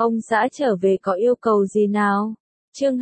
Ông xã trở về có yêu cầu gì nào? Chương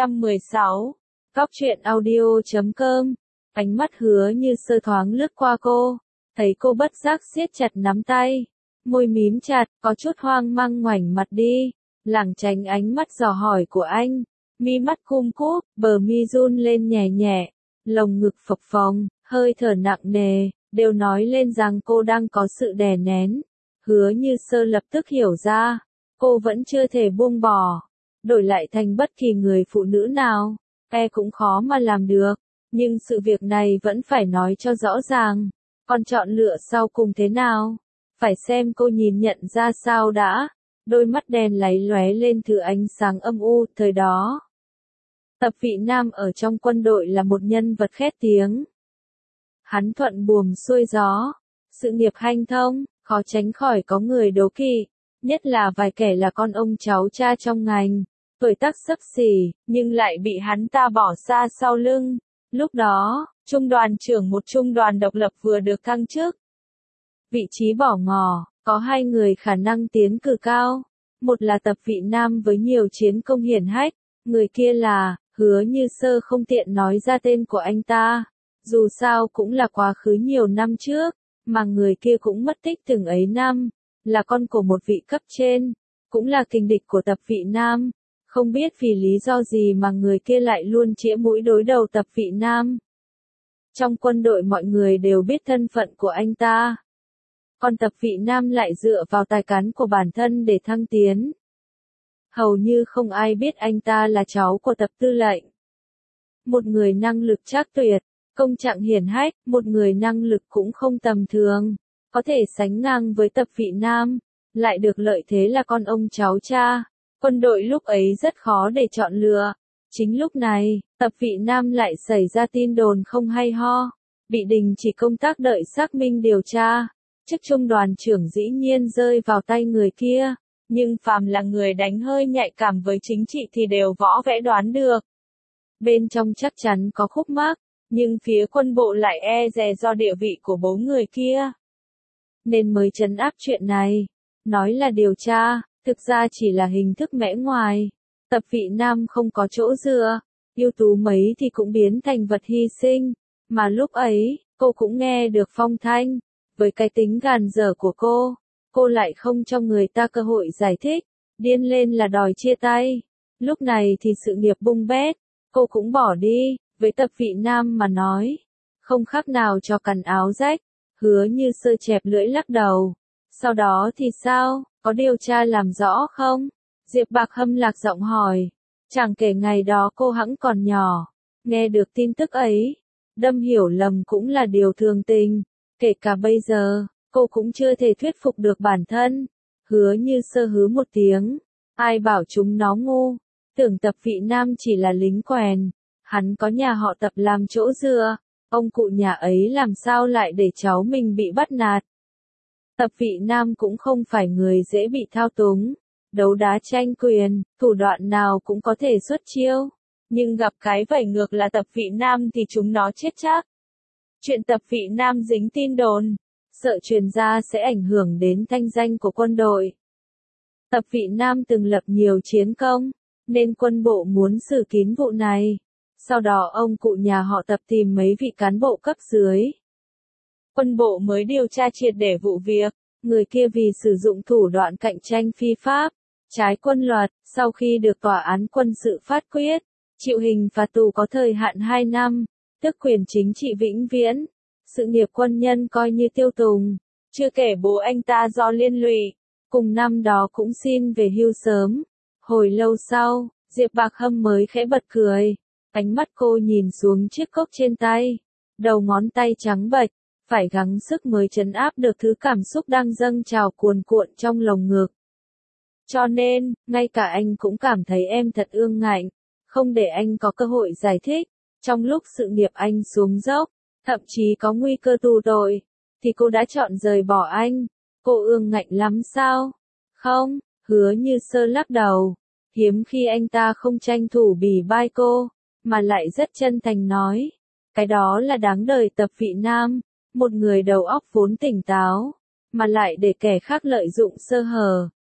216. Góc truyện audio.com. Ánh mắt Hứa Như Sơ thoáng lướt qua cô, thấy cô bất giác siết chặt nắm tay, môi mím chặt, có chút hoang mang ngoảnh mặt đi, lảng tránh ánh mắt dò hỏi của anh. Mi mắt cum cúp, bờ mi run lên nhẹ nhẹ, lồng ngực phập phồng, hơi thở nặng nề, đều nói lên rằng cô đang có sự đè nén. Hứa Như Sơ lập tức hiểu ra, cô vẫn chưa thể buông bỏ, đổi lại thành bất kỳ người phụ nữ nào, cũng khó mà làm được, nhưng sự việc này vẫn phải nói cho rõ ràng, còn chọn lựa sau cùng thế nào, phải xem cô nhìn nhận ra sao đã. Đôi mắt đen láy lóe lên thứ ánh sáng âm u, thời đó. Tập Vị Nam ở trong quân đội là một nhân vật khét tiếng. Hắn thuận buồm xuôi gió, sự nghiệp hanh thông, khó tránh khỏi có người đố kỵ, nhất là vài kẻ là con ông cháu cha trong ngành, tuổi tác xấp xỉ, nhưng lại bị hắn ta bỏ xa sau lưng. Lúc đó, trung đoàn trưởng một trung đoàn độc lập vừa được thăng chức. Vị trí bỏ ngỏ, có hai người khả năng tiến cử cao. Một là Tập Vị Nam với nhiều chiến công hiển hách, người kia là, Hứa Như Sơ không tiện nói ra tên của anh ta. Dù sao cũng là quá khứ nhiều năm trước, mà người kia cũng mất tích từng ấy năm, là con của một vị cấp trên, cũng là kình địch của Tập Vị Nam. Không biết vì lý do gì mà người kia lại luôn chĩa mũi đối đầu Tập Vị Nam. Trong quân đội mọi người đều biết thân phận của anh ta. Còn Tập Vị Nam lại dựa vào tài cán của bản thân để thăng tiến. Hầu như không ai biết anh ta là cháu của Tập tư lệnh. Một người năng lực trác tuyệt, công trạng hiển hách, một người năng lực cũng không tầm thường, có thể sánh ngang với Tập Vị Nam, lại được lợi thế là con ông cháu cha. Quân đội lúc ấy rất khó để chọn lựa. Chính lúc này, Tập Vị Nam lại xảy ra tin đồn không hay ho, bị đình chỉ công tác đợi xác minh điều tra. Chức trung đoàn trưởng dĩ nhiên rơi vào tay người kia, nhưng phàm là người đánh hơi nhạy cảm với chính trị thì đều võ vẽ đoán được. Bên trong chắc chắn có khúc mắc, nhưng phía quân bộ lại dè do địa vị của bố người kia, nên mới trấn áp chuyện này. Nói là điều tra, thực ra chỉ là hình thức mẽ ngoài. Tập Vị Nam không có chỗ dựa, ưu tú mấy thì cũng biến thành vật hy sinh, mà lúc ấy, cô cũng nghe được phong thanh. Với cái tính gàn dở của cô lại không cho người ta cơ hội giải thích, điên lên là đòi chia tay. Lúc này thì sự nghiệp bung bét, cô cũng bỏ đi, với Tập Vị Nam mà nói, không khác nào cho cằn áo rách. Hứa Như Sơ chẹp lưỡi lắc đầu. Sau đó thì sao, có điều tra làm rõ không? Diệp Bạc Hâm lạc giọng hỏi. Chẳng kể ngày đó cô hẵng còn nhỏ, nghe được tin tức ấy, đâm hiểu lầm cũng là điều thường tình. Kể cả bây giờ, cô cũng chưa thể thuyết phục được bản thân. Hứa Như Sơ hứ một tiếng. Ai bảo chúng nó ngu, tưởng Tập Vị Nam chỉ là lính quèn, hắn có nhà họ Tập làm chỗ dựa, ông cụ nhà ấy làm sao lại để cháu mình bị bắt nạt. Tập Vị Nam cũng không phải người dễ bị thao túng, đấu đá tranh quyền, thủ đoạn nào cũng có thể xuất chiêu, nhưng gặp cái vẩy ngược là Tập Vị Nam thì chúng nó chết chắc. Chuyện Tập Vị Nam dính tin đồn, sợ truyền ra sẽ ảnh hưởng đến thanh danh của quân đội. Tập Vị Nam từng lập nhiều chiến công, nên quân bộ muốn xử kín vụ này. Sau đó ông cụ nhà họ Tập tìm mấy vị cán bộ cấp dưới. Quân bộ mới điều tra triệt để vụ việc, người kia vì sử dụng thủ đoạn cạnh tranh phi pháp, trái quân luật, sau khi được tòa án quân sự phát quyết, chịu hình phạt tù có thời hạn 2 năm, tước quyền chính trị vĩnh viễn. Sự nghiệp quân nhân coi như tiêu tùng, chưa kể bố anh ta do liên lụy, cùng năm đó cũng xin về hưu sớm. Hồi lâu sau, Diệp Bạc Hâm mới khẽ bật cười, ánh mắt cô nhìn xuống chiếc cốc trên tay, đầu ngón tay trắng bệch, phải gắng sức mới trấn áp được thứ cảm xúc đang dâng trào cuồn cuộn trong lồng ngực. Cho nên, ngay cả anh cũng cảm thấy em thật ương ngạnh, không để anh có cơ hội giải thích. Trong lúc sự nghiệp anh xuống dốc, thậm chí có nguy cơ tù tội, thì cô đã chọn rời bỏ anh. Cô ương ngạnh lắm sao? Không, Hứa Như Sơ lắc đầu. Hiếm khi anh ta không tranh thủ bỉ bai cô, mà lại rất chân thành nói. Cái đó là đáng đời Tập Vị Nam, một người đầu óc vốn tỉnh táo, mà lại để kẻ khác lợi dụng sơ hở,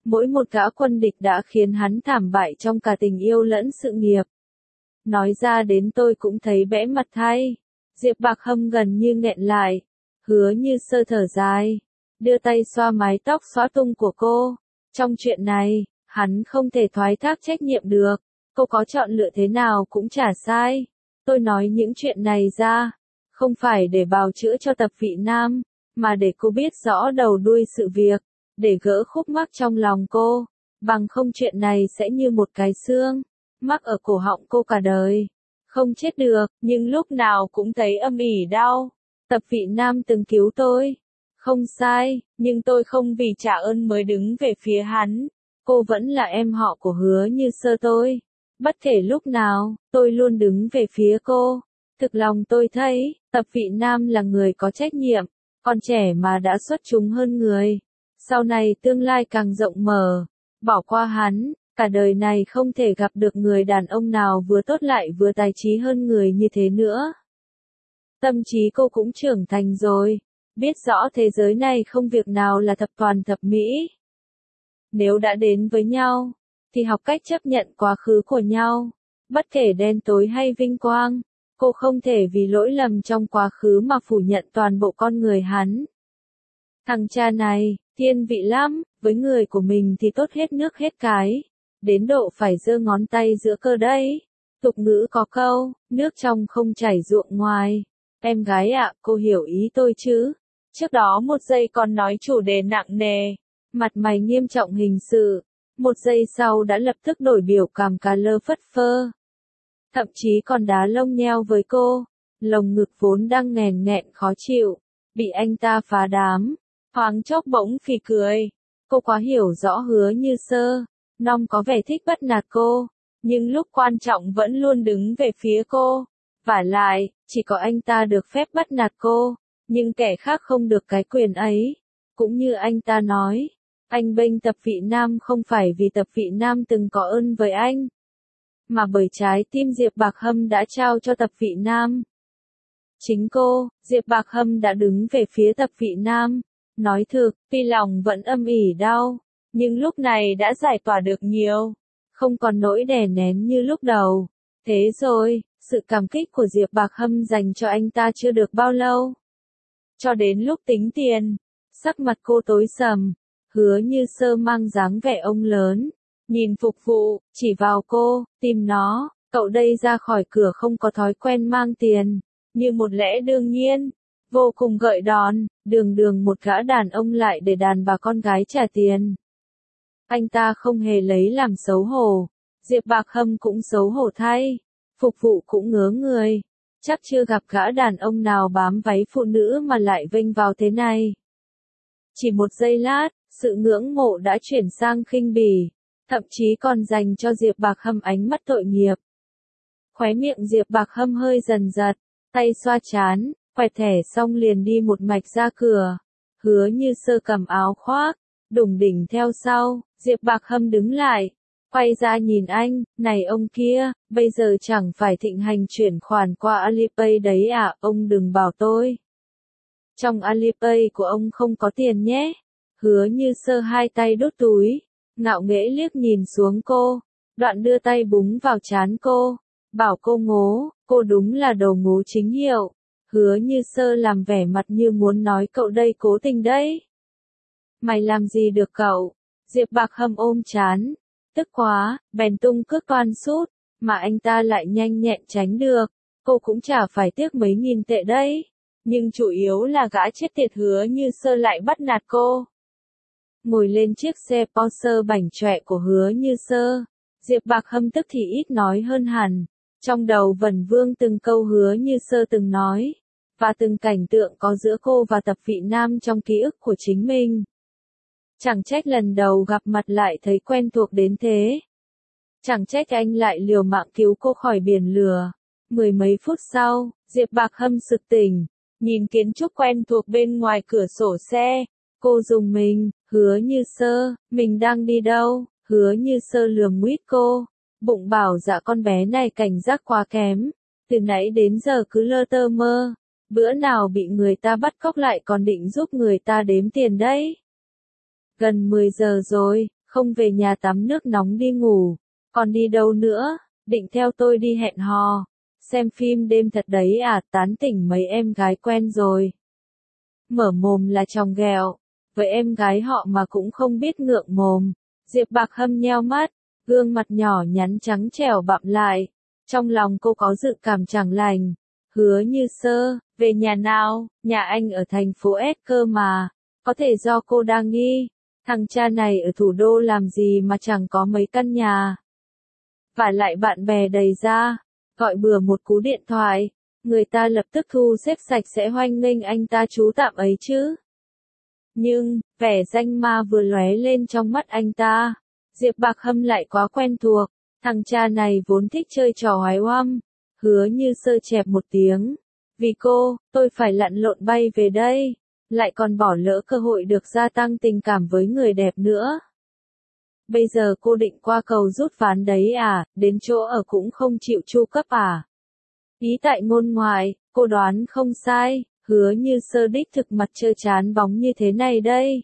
Mỗi một gã quân địch đã khiến hắn thảm bại trong cả tình yêu lẫn sự nghiệp. Nói ra đến tôi cũng thấy bẽ mặt thay. Diệp Bạc Hâm gần như nghẹn lại. Hứa Như Sơ thở dài, đưa tay xoa mái tóc xõa tung của cô. Trong chuyện này, hắn không thể thoái thác trách nhiệm được. Cô có chọn lựa thế nào cũng chả sai. Tôi nói những chuyện này ra, không phải để bào chữa cho Tập Vị Nam, mà để cô biết rõ đầu đuôi sự việc, để gỡ khúc mắc trong lòng cô. Bằng không chuyện này sẽ như một cái xương mắc ở cổ họng cô cả đời. Không chết được, nhưng lúc nào cũng thấy âm ỉ đau. Tập Vị Nam từng cứu tôi. Không sai, nhưng tôi không vì trả ơn mới đứng về phía hắn. Cô vẫn là em họ của Hứa Như Sơ tôi. Bất kể lúc nào, tôi luôn đứng về phía cô. Thực lòng tôi thấy, Tập Vị Nam là người có trách nhiệm, còn trẻ mà đã xuất chúng hơn người. Sau này tương lai càng rộng mở, bỏ qua hắn, cả đời này không thể gặp được người đàn ông nào vừa tốt lại vừa tài trí hơn người như thế nữa. Tâm trí cô cũng trưởng thành rồi, biết rõ thế giới này không việc nào là thập toàn thập mỹ. Nếu đã đến với nhau, thì học cách chấp nhận quá khứ của nhau, bất kể đen tối hay vinh quang. Cô không thể vì lỗi lầm trong quá khứ mà phủ nhận toàn bộ con người hắn. Thằng cha này, thiên vị lắm, với người của mình thì tốt hết nước hết cái, đến độ phải giơ ngón tay giữa cơ đấy. Tục ngữ có câu, nước trong không chảy ruộng ngoài. Em gái ạ, cô hiểu ý tôi chứ? Trước đó một giây còn nói chủ đề nặng nề, mặt mày nghiêm trọng hình sự, một giây sau đã lập tức đổi biểu cảm cà lơ phất phơ. Thậm chí còn đá lông nheo với cô, lồng ngực vốn đang nghèn nghẹn khó chịu, bị anh ta phá đám, thoáng chốc bỗng phì cười. Cô quá hiểu rõ Hứa Như Sơ, Nom có vẻ thích bắt nạt cô, nhưng lúc quan trọng vẫn luôn đứng về phía cô. Vả lại, chỉ có anh ta được phép bắt nạt cô, nhưng kẻ khác không được cái quyền ấy. Cũng như anh ta nói, anh bênh Tập Vị Nam không phải vì Tập Vị Nam từng có ơn với anh, mà bởi trái tim Diệp Bạc Hâm đã trao cho Tập Vị Nam. Chính cô, Diệp Bạc Hâm đã đứng về phía Tập Vị Nam. Nói thực, tuy lòng vẫn âm ỉ đau, nhưng lúc này đã giải tỏa được nhiều, không còn nỗi đè nén như lúc đầu. Thế rồi, sự cảm kích của Diệp Bạc Hâm dành cho anh ta chưa được bao lâu. Cho đến lúc tính tiền, sắc mặt cô tối sầm, Hứa Như Sơ mang dáng vẻ ông lớn, nhìn phục vụ, chỉ vào cô, tìm nó, cậu đây ra khỏi cửa không có thói quen mang tiền, như một lẽ đương nhiên, vô cùng gợi đòn, đường đường một gã đàn ông lại để đàn bà con gái trả tiền. Anh ta không hề lấy làm xấu hổ, Diệp Bạc Hâm cũng xấu hổ thay, phục vụ cũng ngớ người, chắc chưa gặp gã đàn ông nào bám váy phụ nữ mà lại vênh vào thế này. Chỉ một giây lát, sự ngưỡng mộ đã chuyển sang khinh bỉ, thậm chí còn dành cho Diệp Bạc Hâm ánh mắt tội nghiệp. Khóe miệng Diệp Bạc Hâm hơi dần giật, tay xoa trán, quẹt thẻ xong liền đi một mạch ra cửa. Hứa Như Sơ cầm áo khoác, đủng đỉnh theo sau, Diệp Bạc Hâm đứng lại, quay ra nhìn anh, này ông kia, bây giờ chẳng phải thịnh hành chuyển khoản qua Alipay đấy à, ông đừng bảo tôi. Trong Alipay của ông không có tiền nhé. Hứa Như Sơ hai tay đút túi, ngạo nghễ liếc nhìn xuống cô, đoạn đưa tay búng vào trán cô, bảo cô ngố, cô đúng là đồ ngố chính hiệu. Hứa Như Sơ làm vẻ mặt như muốn nói cậu đây cố tình đấy. Mày làm gì được cậu? Diệp Bạc Hâm ôm trán, tức quá, bèn tung cước toan sút, mà anh ta lại nhanh nhẹn tránh được, cô cũng chả phải tiếc mấy nghìn tệ đấy. Nhưng chủ yếu là gã chết tiệt Hứa Như Sơ lại bắt nạt cô. Ngồi lên chiếc xe Porsche bảnh chọe của Hứa Như Sơ, Diệp Bạc Hâm tức thì ít nói hơn hẳn. Trong đầu vẩn vương từng câu Hứa Như Sơ từng nói, và từng cảnh tượng có giữa cô và Tập Vị Nam trong ký ức của chính mình. Chẳng trách lần đầu gặp mặt lại thấy quen thuộc đến thế. Chẳng trách anh lại liều mạng cứu cô khỏi biển lửa. Mười mấy phút sau, Diệp Bạc Hâm sực tỉnh, nhìn kiến trúc quen thuộc bên ngoài cửa sổ xe. Cô rùng mình, Hứa Như Sơ, mình đang đi đâu? Hứa Như Sơ lườm nguýt cô, bụng bảo dạ con bé này cảnh giác quá kém, từ nãy đến giờ cứ lơ tơ mơ, bữa nào bị người ta bắt cóc lại còn định giúp người ta đếm tiền đấy. Gần 10 giờ rồi, Không về nhà tắm nước nóng đi ngủ, còn đi đâu nữa, định theo tôi đi hẹn hò, xem phim đêm thật đấy à, tán tỉnh mấy em gái quen rồi. Mở mồm là chòng ghẹo, với em gái họ mà cũng không biết ngượng mồm. Diệp Bạc Hâm nheo mắt, gương mặt nhỏ nhắn trắng trẻo bặm lại, trong lòng cô có dự cảm chẳng lành. Hứa Như Sơ, về nhà nào, nhà anh ở thành phố S cơ mà, có thể do cô đang nghi, thằng cha này ở thủ đô làm gì mà chẳng có mấy căn nhà. Vả lại bạn bè đầy ra, gọi bừa một cú điện thoại, người ta lập tức thu xếp sạch sẽ hoan nghênh anh ta trú tạm ấy chứ. Nhưng, vẻ danh ma vừa lóe lên trong mắt anh ta, Diệp Bạc Hâm lại quá quen thuộc, thằng cha này vốn thích chơi trò hoái oăm. Hứa Như Sơ chẹp một tiếng, vì cô, tôi phải lặn lộn bay về đây, lại còn bỏ lỡ cơ hội được gia tăng tình cảm với người đẹp nữa. Bây giờ cô định qua cầu rút ván đấy à, đến chỗ ở cũng không chịu chu cấp à. Ý tại ngôn ngoại, cô đoán không sai, Hứa Như Sơ đích thực mặt trơ trán bóng như thế này đây.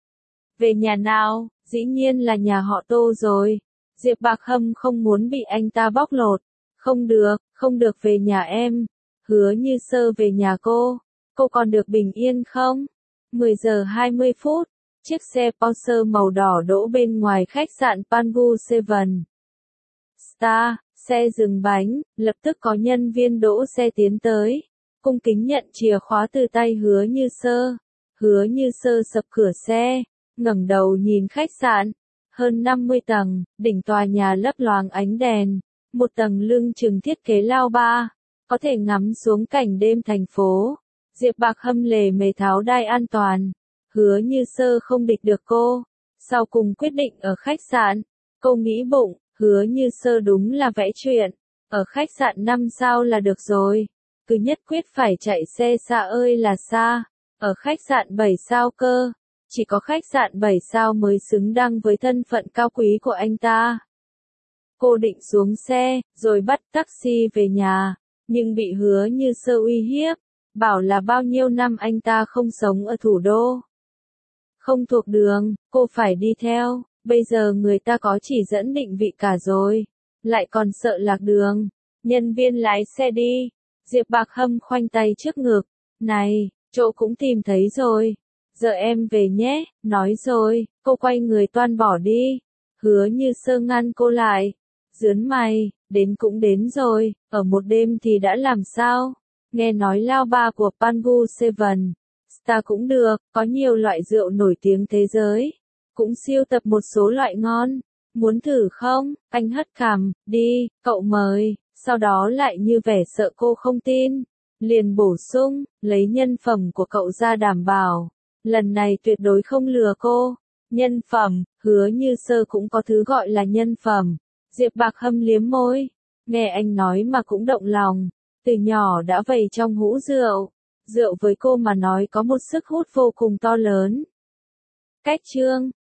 Về nhà nào, dĩ nhiên là nhà họ Tô rồi. Diệp Bạc Hâm không muốn bị anh ta bóc lột. Không được về nhà em. Hứa Như Sơ về nhà cô còn được bình yên không? 10 giờ 20 phút, chiếc xe Porsche màu đỏ đỗ bên ngoài khách sạn Pangu Seven Star, xe dừng bánh, lập tức có nhân viên đỗ xe tiến tới, cung kính nhận chìa khóa từ tay Hứa Như Sơ. Hứa Như Sơ sập cửa xe, ngẩng đầu nhìn khách sạn, hơn 50 tầng, đỉnh tòa nhà lấp loáng ánh đèn, một tầng lưng chừng thiết kế lao ba, có thể ngắm xuống cảnh đêm thành phố. Diệp Bạc Hâm lề mề tháo đai an toàn, Hứa Như Sơ không địch được cô, sau cùng quyết định ở khách sạn. Cô nghĩ bụng, Hứa Như Sơ đúng là vẽ chuyện, ở khách sạn 5 sao là được rồi, cứ nhất quyết phải chạy xe xa ơi là xa, ở khách sạn 7 sao cơ, chỉ có khách sạn 7 sao mới xứng đáng với thân phận cao quý của anh ta. Cô định xuống xe, rồi bắt taxi về nhà, nhưng bị Hứa Như Sơ uy hiếp, bảo là bao nhiêu năm anh ta không sống ở thủ đô. Không thuộc đường, cô phải đi theo, bây giờ người ta có chỉ dẫn định vị cả rồi, lại còn sợ lạc đường. Nhân viên lái xe đi, Diệp Bạc Hâm khoanh tay trước ngực, này, chỗ cũng tìm thấy rồi, giờ em về nhé, nói rồi, cô quay người toan bỏ đi. Hứa Như Sơ ngăn cô lại, dướn mày, đến cũng đến rồi, ở một đêm thì đã làm sao, nghe nói lao ba của Pangu Seven Star cũng được, có nhiều loại rượu nổi tiếng thế giới, cũng sưu tập một số loại ngon, muốn thử không? Anh hất cằm, đi, cậu mời, sau đó lại như vẻ sợ cô không tin, liền bổ sung, lấy nhân phẩm của cậu ra đảm bảo, lần này tuyệt đối không lừa cô. Nhân phẩm, Hứa Như Sơ cũng có thứ gọi là nhân phẩm. Diệp Bạc Hâm liếm môi, nghe anh nói mà cũng động lòng, từ nhỏ đã vầy trong hũ rượu. Rượu với cô mà nói có một sức hút vô cùng to lớn. Cách chương